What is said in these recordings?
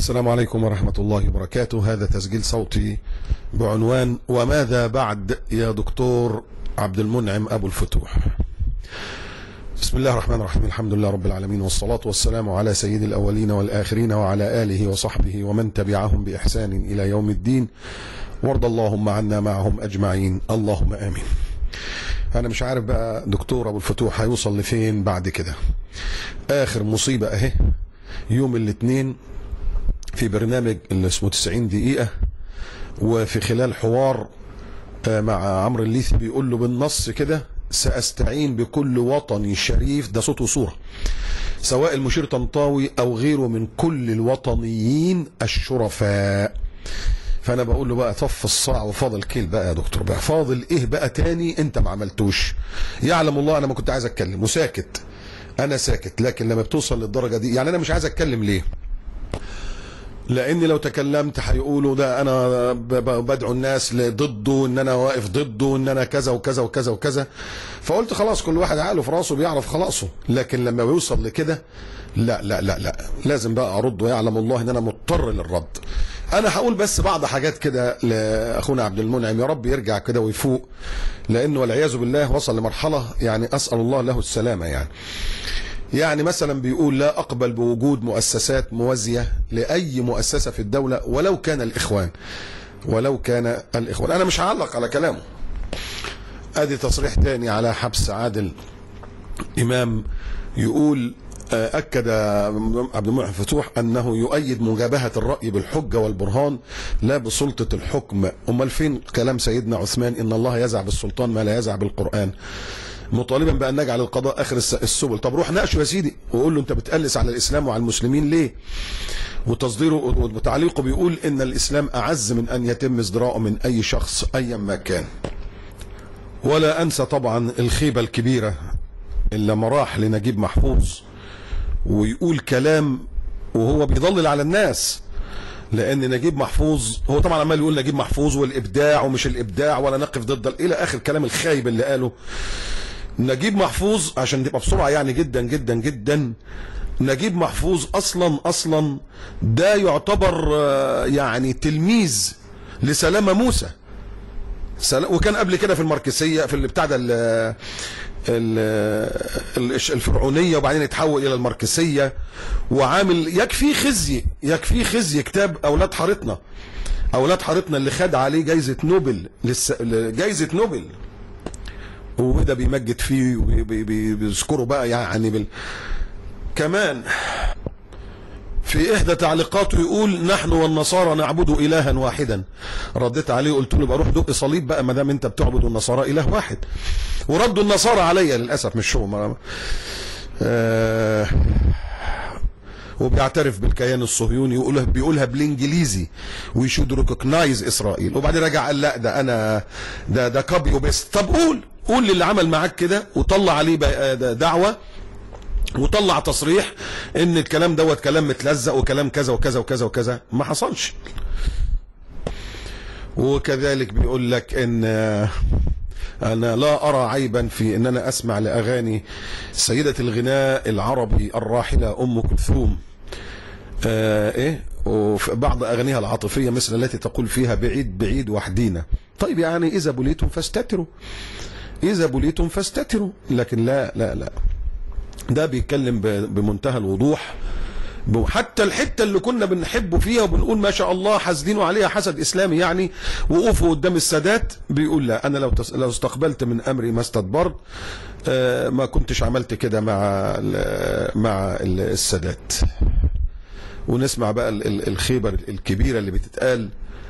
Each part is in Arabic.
السلام عليكم ورحمة الله وبركاته. هذا تسجيل صوتي بعنوان وماذا بعد يا دكتور عبد المنعم أبو الفتوح. بسم الله الرحمن الرحيم، الحمد لله رب العالمين، والصلاة والسلام على سيد الأولين والآخرين وعلى آله وصحبه ومن تبعهم بإحسان إلى يوم الدين، وارض اللهم عنا معهم أجمعين، اللهم آمين. أنا مش عارف بقى دكتور أبو الفتوح هيوصل لفين بعد كده. آخر مصيبة أهي يوم الاثنين في برنامج اللي اسمه 90 دقيقة، وفي خلال حوار مع عمرو الليثي بيقول له بالنص كده: سأستعين بكل وطني شريف، ده صوت وصورة، سواء المشير طنطاوي أو غيره من كل الوطنيين الشرفاء. فأنا بقول له بقى طف الصاع وفاضل كيل بقى يا دكتور، بقى فاضل إيه بقى تاني أنت ما عملتوش؟ يعلم الله أنا ما كنت عايز أتكلم وساكت، أنا ساكت، لكن لما بتوصل للدرجة دي يعني أنا مش عايز أتكلم. ليه؟ لاني لو تكلمت هيقولوا ده انا بدعو الناس ضده، ان انا واقف ضده، ان انا كذا وكذا وكذا وكذا. فقلت خلاص كل واحد عقله في راسه بيعرف خلاصه، لكن لما بيوصل لكده لا لا لا لا، لازم بقى ارد، ويعلم الله ان انا مضطر للرد. انا هقول بس بعض حاجات كده لاخونا عبد المنعم، يا رب يرجع كده ويفوق، لانه والعياذ بالله وصل لمرحله يعني اسال الله له السلامه. يعني مثلا بيقول: لا أقبل بوجود مؤسسات موازية لأي مؤسسة في الدولة ولو كان الإخوان، ولو كان الإخوان. أنا مش هعلق على كلامه. أدي تصريح تاني على حبس عادل إمام، يقول: أكد عبد المنعم فتوح أنه يؤيد مجابهة الرأي بالحجة والبرهان لا بسلطة الحكم. أمال فين كلام سيدنا عثمان إن الله يزع بالسلطان ما لا يزع بالقرآن، مطالبا بأن نجعل القضاء آخر السبل؟ طب روح ناقشه يا سيدي وقول له أنت بتقلس على الإسلام وعلى المسلمين ليه؟ وتصديره وتعليقه بيقول إن الإسلام أعز من أن يتم ازدراءه من أي شخص أيا ما كان. ولا أنسى طبعا الخيبة الكبيرة اللي مراح لنجيب محفوظ ويقول كلام وهو بيضلل على الناس، لأن نجيب محفوظ هو طبعا عمال يقول نجيب محفوظ والإبداع ومش الإبداع ولا نقف ضد إلى آخر كلام الخايب اللي قاله. نجيب محفوظ عشان تبقى بسرعة يعني جدا جدا جدا، نجيب محفوظ أصلا ده يعتبر يعني تلميذ لسلامة موسى، وكان قبل كده في الماركسية في اللي بتاع ده الفرعونية، وبعدين يتحول إلى الماركسية، وعامل يكفي خزي كتاب أولاد حارتنا اللي خد عليه جايزة نوبل، جايزة نوبل، وده بيمجد فيه وبيذكره بقى يعني كمان في إحدى تعليقاته يقول: نحن والنصارى نعبد إلها واحدا. رديت عليه وقلت له بقى روح دق صليب بقى ما دام أنت بتعبد النصارى إله واحد. وردوا النصارى عليا للأسف مش هو، وبيعترف بالكيان الصهيوني، بيقولها بالانجليزي ويشود ريكوجنايز اسرائيل، وبعدين رجع قال لا ده انا ده كوبي وبيست. طب قول للي عمل معاك كده وطلع عليه دعوه وطلع تصريح ان الكلام دوت كلام متلزق وكلام كذا وكذا وكذا وكذا. ما حصلش. وكذلك بيقول لك ان أنا لا أرى عيبا في أن أنا أسمع لأغاني سيدة الغناء العربي الراحلة أم كلثوم، وفي بعض أغانيها العاطفية مثل التي تقول فيها بعيد بعيد وحدينا. طيب يعني إذا بليتم فاستتروا، لكن لا ده بيتكلم بمنتهى الوضوح، حتى الحته اللي كنا بنحبه فيها وبنقول ما شاء الله حاسدينه عليها حسد اسلامي يعني وقوفوا قدام السادات، بيقول لا انا لو استقبلت من امري ما استدبرت، ما كنتش عملت كده مع السادات. ونسمع بقى الخيبه الكبيره اللي بتتقال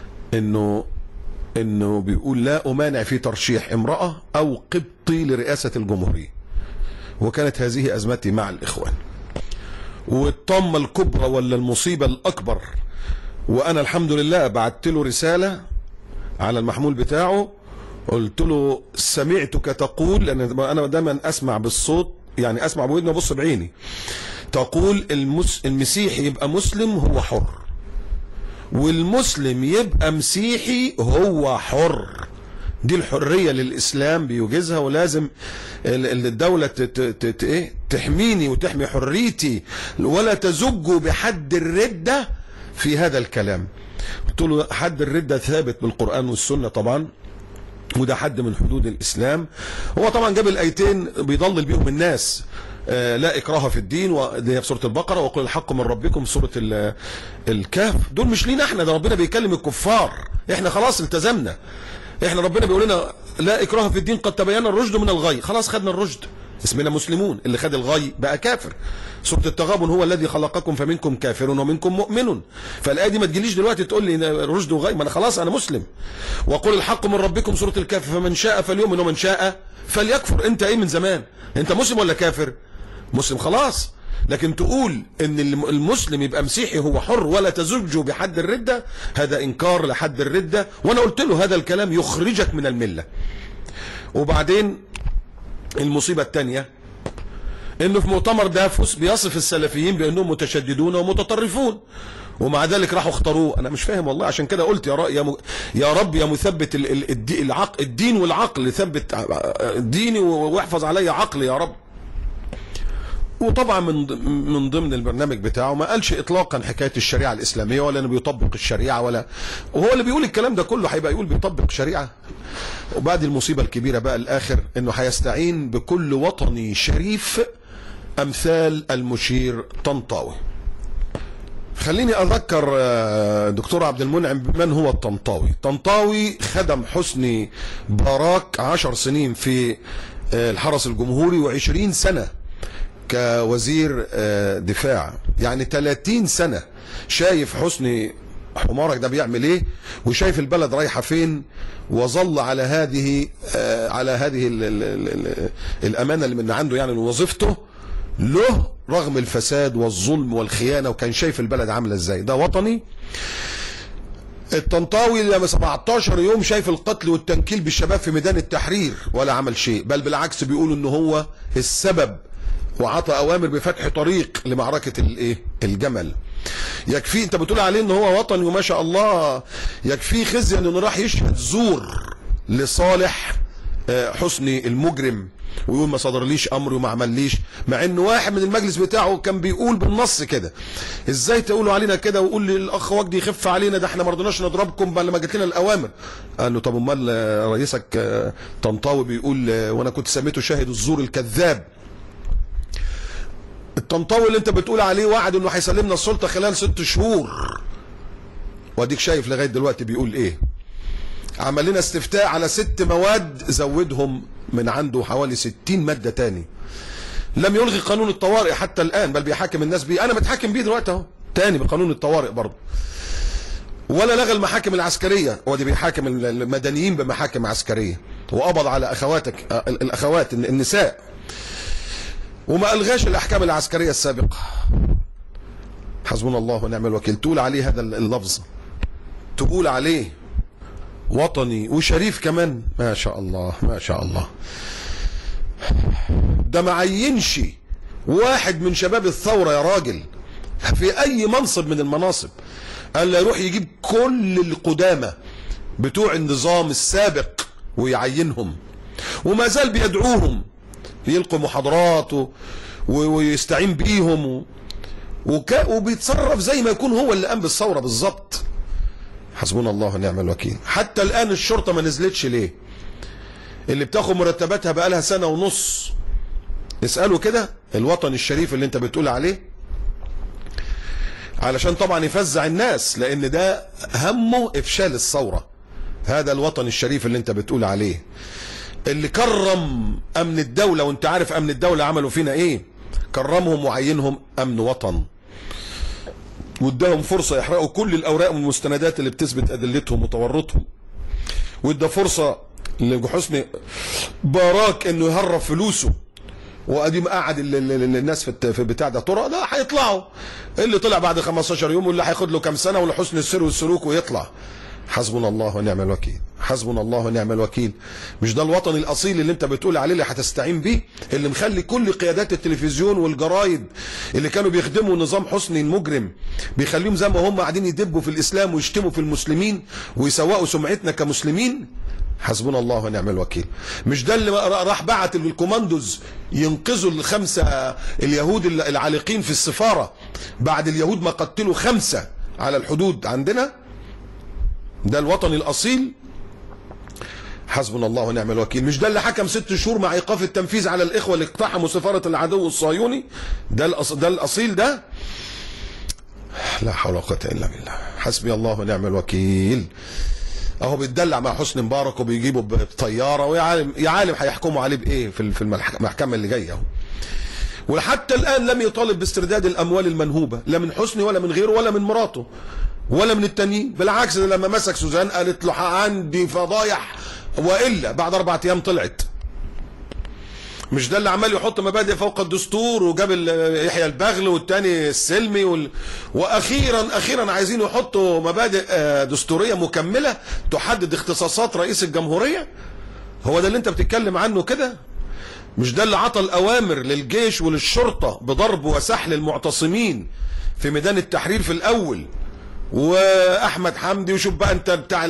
انه بيقول: لا امانع في ترشيح امراه او قبطي لرئاسه الجمهوريه، وكانت هذه ازمتي مع الاخوان. والطامة الكبرى ولا المصيبة الأكبر، وأنا الحمد لله بعت له رسالة على المحمول بتاعه، قلت له: سمعتك تقول، لأن أنا دايما أسمع بالصوت يعني أسمع بودني وأبص بعيني، تقول المسيحي يبقى مسلم هو حر، والمسلم يبقى مسيحي هو حر. دي الحرية للإسلام بيوجزها، ولازم الدولة تحميني وتحمي حريتي، ولا تزجوا بحد الردة في هذا الكلام. قلت له حد الردة ثابت بالقرآن والسنة طبعا، وده حد من حدود الإسلام. هو طبعا جاب الآيتين بيضلل بيهم الناس، لا إكراه في الدين، ودي في سورة البقرة، وقل الحق من ربكم في سورة الكهف. دول مش لينا احنا، ده ربنا بيكلم الكفار، احنا خلاص التزمنا. احنا ربنا بيقول لنا لا إكراه في الدين قد تبين الرشد من الغي، خلاص خدنا الرشد، اسمنا مسلمون. اللي خد الغي بقى كافر. سورة التغابن هو الذي خلقكم فمنكم كافر ومنكم مؤمن. فالآية دي ما تجيليش دلوقتي تقول لي رشد وغي، ما انا خلاص انا مسلم. وقل الحق من ربكم سورة الكهف فمن شاء فليؤمن ومن شاء فليكفر. انت ايه من زمان؟ انت مسلم ولا كافر؟ مسلم خلاص. لكن تقول ان المسلم يبقى مسيحي هو حر ولا تزجه بحد الردة، هذا انكار لحد الردة. وانا قلت له هذا الكلام يخرجك من الملة. وبعدين المصيبة الثانية انه في مؤتمر دافوس بيصف السلفيين بانهم متشددون ومتطرفون، ومع ذلك راحوا اختاروه. انا مش فاهم والله. عشان كده قلت يا رب يا مثبت الدين والعقل، ثبت ديني واحفظ علي عقلي يا رب. وطبعا من ضمن البرنامج بتاعه ما قالش اطلاقا حكايه الشريعه الاسلاميه، ولا انه بيطبق الشريعه، ولا وهو اللي بيقول الكلام ده كله هيبقى يقول بيطبق شريعه. وبعد المصيبه الكبيره بقى الاخر انه هيستعين بكل وطني شريف امثال المشير طنطاوي. خليني اذكر دكتور عبد المنعم من هو الطنطاوي. طنطاوي خدم حسني باراك 10 سنين في الحرس الجمهوري و20 سنه كوزير دفاع، يعني 30 سنة شايف حسني حمارك ده بيعمل ايه، وشايف البلد رايحة فين، وظل على هذه الأمانة اللي من عنده يعني وظيفته له رغم الفساد والظلم والخيانة، وكان شايف البلد عاملة ازاي. ده وطني. الطنطاوي لما 17 يوم شايف القتل والتنكيل بالشباب في ميدان التحرير ولا عمل شيء، بل بالعكس بيقولوا انه هو السبب، وعطى اوامر بفتح طريق لمعركة الجمل. يكفي انت بتقول عليه ان هو وطني وما شاء الله، يكفي خزي انه راح يشهد زور لصالح حسني المجرم، ويقول ما صدرليش امر وما عمليش، مع انه واحد من المجلس بتاعه كان بيقول بالنص كده. ازاي تقولوا علينا كده ويقول للاخ وجدي يخف علينا، ده احنا ما رضيناش نضربكم بعد ما جت لنا الاوامر. قال له طب امال رئيسك طنطاوي بيقول وانا كنت سميته شاهد الزور الكذاب. الطنطاوي اللي انت بتقول عليه وعد انه هيسلمنا السلطه خلال 6 شهور، واديك شايف لغايه دلوقتي بيقول ايه. عمل لنا استفتاء على 6 مواد زودهم من عنده حوالي 60 ماده تاني. لم يلغي قانون الطوارئ حتى الان، بل بيحاكم الناس بيه. انا متحاكم بيه دلوقتي اهو تاني بقانون الطوارئ برضه. ولا لغى المحاكم العسكريه، ودي بيحاكم المدنيين بمحاكم عسكريه، وقبض على الاخوات النساء، وما الغاش الاحكام العسكريه السابقه. حسبنا الله ونعم الوكيل. تقول عليه هذا اللفظ، تقول عليه وطني وشريف كمان، ما شاء الله ما شاء الله. ده ما عينش واحد من شباب الثوره يا راجل في اي منصب من المناصب، قال له يروح يجيب كل القدامى بتوع النظام السابق ويعينهم، وما زال بيدعوهم يلقوا محاضرات ويستعين بيهم وبيتصرف زي ما يكون هو اللي قام بالثوره بالظبط. حسبنا الله ونعم الوكيل. حتى الان الشرطه ما نزلتش ليه؟ اللي بتاخد مرتباتها بقالها 1.5 سنة. اساله كده الوطن الشريف اللي انت بتقول عليه، علشان طبعا يفزع الناس، لان ده همه افشال الثوره. هذا الوطن الشريف اللي انت بتقول عليه، اللي كرم امن الدولة، وانت عارف امن الدولة عملوا فينا ايه، كرمهم وعينهم امن وطن، واداهم فرصة يحرقوا كل الاوراق والمستندات اللي بتثبت ادلتهم وتورطهم، وادى فرصة لحسني باراك انه يهرب فلوسه، وادي قاعد الناس في بتاع ده طرق ده هيطلعوا، اللي طلع بعد 15 يوم واللي هياخد له كام سنة ولحسن السير والسلوك ويطلع. حسبنا الله ونعم الوكيل. حسبنا الله ونعم الوكيل. مش ده الوطن الاصيل اللي انت بتقول عليه اللي هتستعين بيه، اللي مخلي كل قيادات التلفزيون والجرايد اللي كانوا بيخدموا نظام حسني المجرم بيخليهم زي ما هم قاعدين يدبوا في الاسلام ويشتموا في المسلمين ويسوقوا سمعتنا كمسلمين. حسبنا الله ونعم الوكيل. مش ده اللي راح بعت الكوماندوز ينقذوا ال5 اليهود العالقين في السفارة بعد اليهود ما قتلوا 5 على الحدود عندنا، ده الوطني الاصيل. حسبنا الله ونعم الوكيل. مش ده اللي حكم 6 شهور مع ايقاف التنفيذ على الاخوه اللي اقتحموا سفاره العدو الصهيوني؟ ده الاصيل ده. لا حول ولا قوه الا بالله. حسبي الله ونعم الوكيل. اهو بيتدلع مع حسني مبارك وبيجيبوا بطياره، ويا عالم يا عالم هيحكموا عليه بايه في المحكمه اللي جايه اهو. وحتى الان لم يطالب باسترداد الاموال المنهوبه، لا من حسني ولا من غيره ولا من مراته ولا من التانيين. بالعكس، لما مسك سوزان قالت له عندي فضايح، والا بعد 4 ايام طلعت. مش ده اللي عمال يحط مبادئ فوق الدستور، وجاب يحيى البغل والتاني السلمي واخيرا عايزين يحطوا مبادئ دستوريه مكمله تحدد اختصاصات رئيس الجمهوريه؟ هو ده اللي انت بتتكلم عنه كده؟ مش ده اللي عطى الاوامر للجيش وللشرطه بضرب وسحل المعتصمين في ميدان التحرير في الاول، واحمد حمدي، وشوف بقى انت بتاع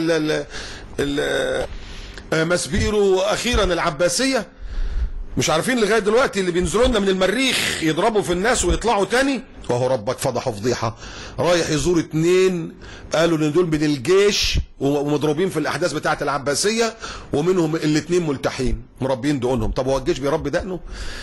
مسبيرو، واخيرا العباسيه؟ مش عارفين لغايه دلوقتي اللي بينزلوا لنا من المريخ يضربوا في الناس ويطلعوا تاني؟ وهو ربك فضحه فضيحه. رايح يزور 2 قالوا ان دول من الجيش ومضروبين في الاحداث بتاعه العباسيه، ومنهم ال2 ملتحين مربين دقنهم. طب هو الجيش بيربي دقنه؟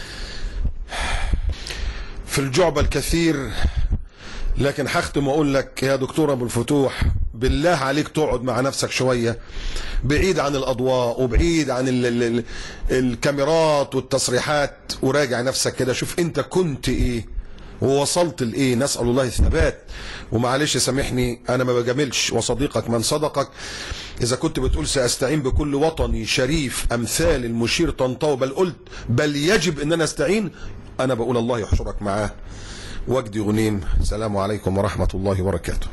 في الجعبه الكثير. لكن هختم واقول لك يا دكتور ابو الفتوح، بالله عليك تقعد مع نفسك شويه، بعيد عن الاضواء وبعيد عن الكاميرات والتصريحات، وراجع نفسك كده، شوف انت كنت ايه ووصلت لايه. نسال الله الثبات. ومعلش سامحني انا ما بجاملش، وصديقك من صدقك. اذا كنت بتقول ساستعين بكل وطني شريف امثال المشير طنطاوي، بل يجب ان انا استعين، انا بقول الله يحشرك معاه. وجدي غنيم. السلام عليكم ورحمه الله وبركاته.